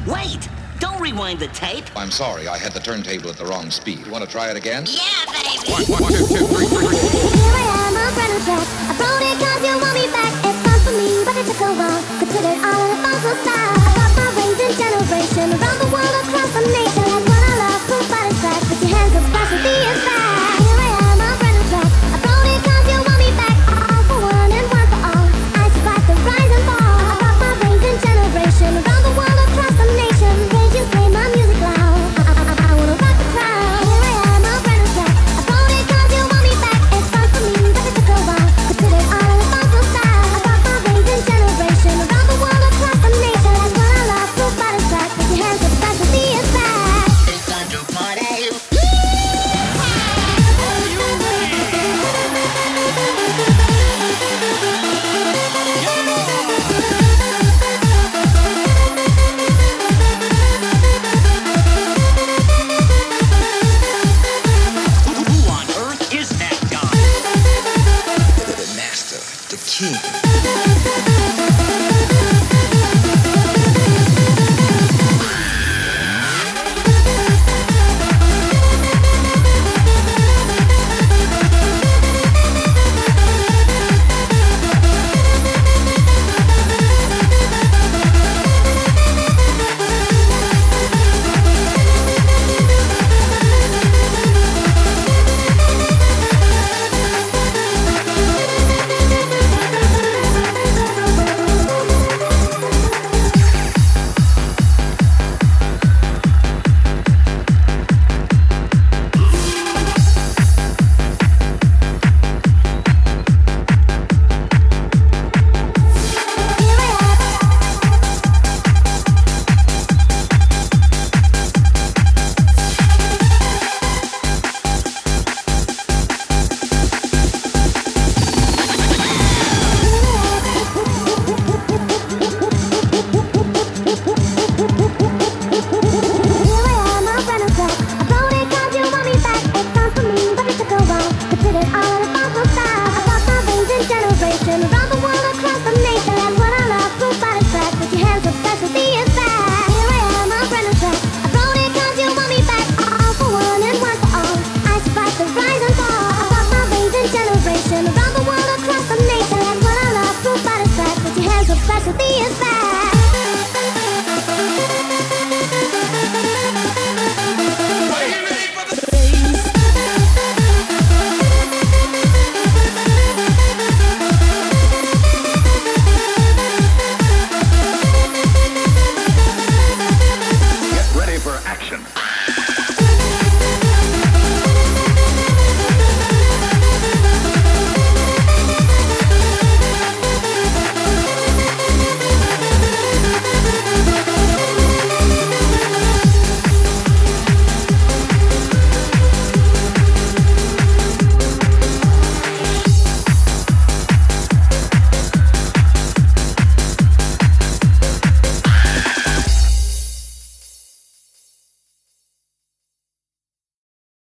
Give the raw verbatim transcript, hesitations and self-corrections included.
Wait! Don't rewind the tape. I'm sorry, I had the turntable at the wrong speed. Want to try it again? Yeah, baby! One, one, two, two, three, three, three. Here I am, a brand new track. I wrote it cause you want me back. It's fun for me, but it took a while to put it all in a phone so sad.